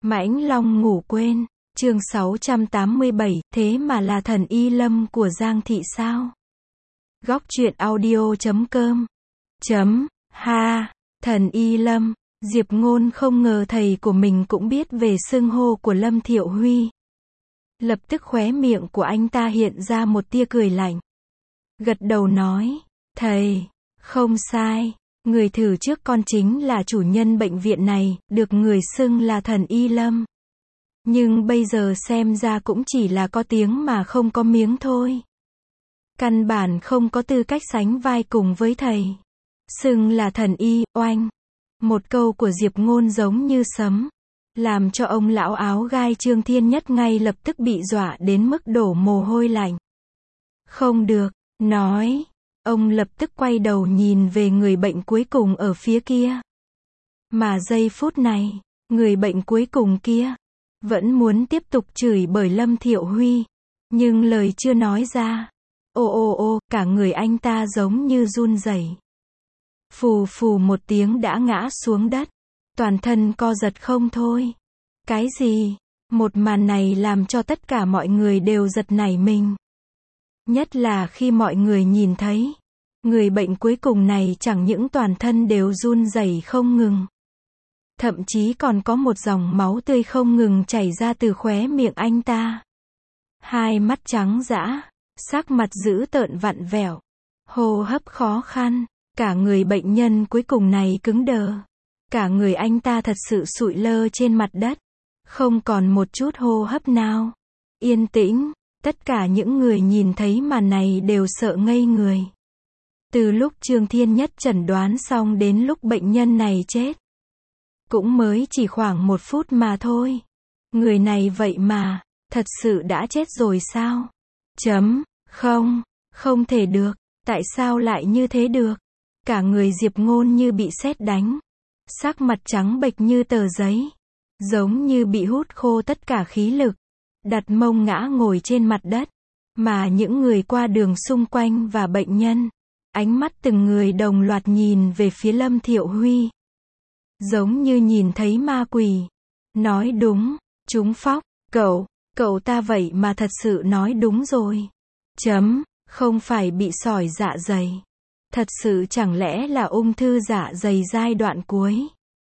Mãnh Long ngủ quên, chương 687, thế mà là thần y lâm của Giang Thị sao? Góc truyện audio.com Ha, thần y lâm, Diệp Ngôn không ngờ thầy của mình cũng biết về xưng hô của Lâm Thiệu Huy. Lập tức khóe miệng của anh ta hiện ra một tia cười lạnh. Gật đầu nói, thầy, không sai, người thử trước con chính là chủ nhân bệnh viện này, được người xưng là thần y lâm. Nhưng bây giờ xem ra cũng chỉ là có tiếng mà không có miếng thôi. Căn bản không có tư cách sánh vai cùng với thầy. Xưng là thần y, oanh. Một câu của Diệp Ngôn giống như sấm, làm cho ông lão áo gai Trương Thiên Nhất ngay lập tức bị dọa đến mức đổ mồ hôi lạnh. Không được, nói. Ông lập tức quay đầu nhìn về người bệnh cuối cùng ở phía kia. Mà giây phút này, người bệnh cuối cùng kia vẫn muốn tiếp tục chửi bới Lâm Thiệu Huy, nhưng lời chưa nói ra. Ô, cả người anh ta giống như run rẩy. Phù phù một tiếng đã ngã xuống đất, toàn thân co giật không thôi. Cái gì? Một màn này làm cho tất cả mọi người đều giật nảy mình. Nhất là khi mọi người nhìn thấy, người bệnh cuối cùng này chẳng những toàn thân đều run rẩy không ngừng. Thậm chí còn có một dòng máu tươi không ngừng chảy ra từ khóe miệng anh ta. Hai mắt trắng dã, sắc mặt dữ tợn vặn vẹo, hô hấp khó khăn, cả người bệnh nhân cuối cùng này cứng đờ. Cả người anh ta thật sự sụi lơ trên mặt đất, không còn một chút hô hấp nào. Yên tĩnh, tất cả những người nhìn thấy màn này đều sợ ngây người. Từ lúc Trương Thiên Nhất chẩn đoán xong đến lúc bệnh nhân này chết, cũng mới chỉ khoảng 1 phút mà thôi. Người này vậy mà, thật sự đã chết rồi sao? Không thể được, tại sao lại như thế được? Cả người Diệp Ngôn như bị sét đánh, sắc mặt trắng bệch như tờ giấy, giống như bị hút khô tất cả khí lực, đặt mông ngã ngồi trên mặt đất. Mà những người qua đường xung quanh và bệnh nhân, ánh mắt từng người đồng loạt nhìn về phía Lâm Thiệu Huy, giống như nhìn thấy ma quỷ. Nói đúng, trúng phóc, cậu ta vậy mà thật sự nói đúng rồi. Không phải bị sỏi dạ dày. Thật sự chẳng lẽ là ung thư dạ dày giai đoạn cuối?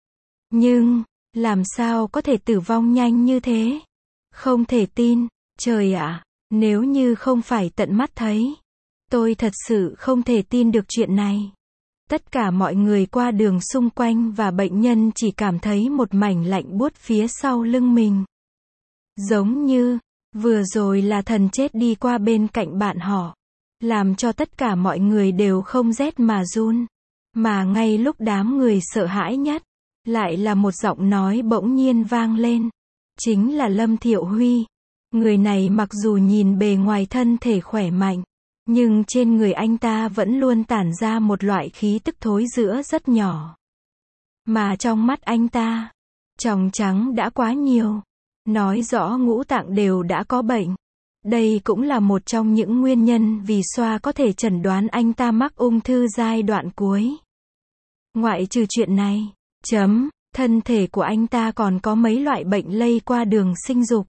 Nhưng, làm sao có thể tử vong nhanh như thế? Không thể tin, trời ạ, nếu như không phải tận mắt thấy, tôi thật sự không thể tin được chuyện này. Tất cả mọi người qua đường xung quanh và bệnh nhân chỉ cảm thấy một mảnh lạnh buốt phía sau lưng mình. Giống như, vừa rồi là thần chết đi qua bên cạnh bạn họ, làm cho tất cả mọi người đều không rét mà run. Mà ngay lúc đám người sợ hãi nhất, lại là một giọng nói bỗng nhiên vang lên. Chính là Lâm Thiệu Huy. Người này mặc dù nhìn bề ngoài thân thể khỏe mạnh, nhưng trên người anh ta vẫn luôn tản ra một loại khí tức thối rữa rất nhỏ. Mà trong mắt anh ta, tròng trắng đã quá nhiều. Nói rõ ngũ tạng đều đã có bệnh. Đây cũng là một trong những nguyên nhân vì xoa có thể chẩn đoán anh ta mắc ung thư giai đoạn cuối. Ngoại trừ chuyện này, thân thể của anh ta còn có mấy loại bệnh lây qua đường sinh dục.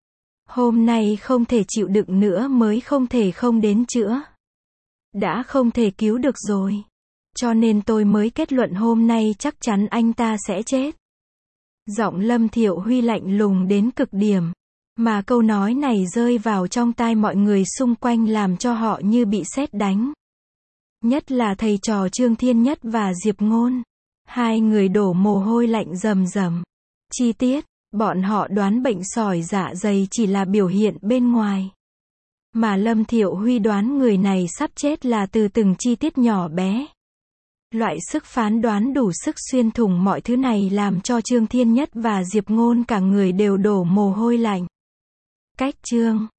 Hôm nay không thể chịu đựng nữa mới không thể không đến chữa. Đã không thể cứu được rồi. Cho nên tôi mới kết luận hôm nay chắc chắn anh ta sẽ chết. Giọng Lâm Thiệu Huy lạnh lùng đến cực điểm. Mà câu nói này rơi vào trong tai mọi người xung quanh làm cho họ như bị sét đánh. Nhất là thầy trò Trương Thiên Nhất và Diệp Ngôn. Hai người đổ mồ hôi lạnh rầm rầm. Chi tiết, bọn họ đoán bệnh sỏi dạ dày chỉ là biểu hiện bên ngoài. Mà Lâm Thiệu Huy đoán người này sắp chết là từ từng chi tiết nhỏ bé. Loại sức phán đoán đủ sức xuyên thủng mọi thứ này làm cho Trương Thiên Nhất và Diệp Ngôn cả người đều đổ mồ hôi lạnh. Cách chương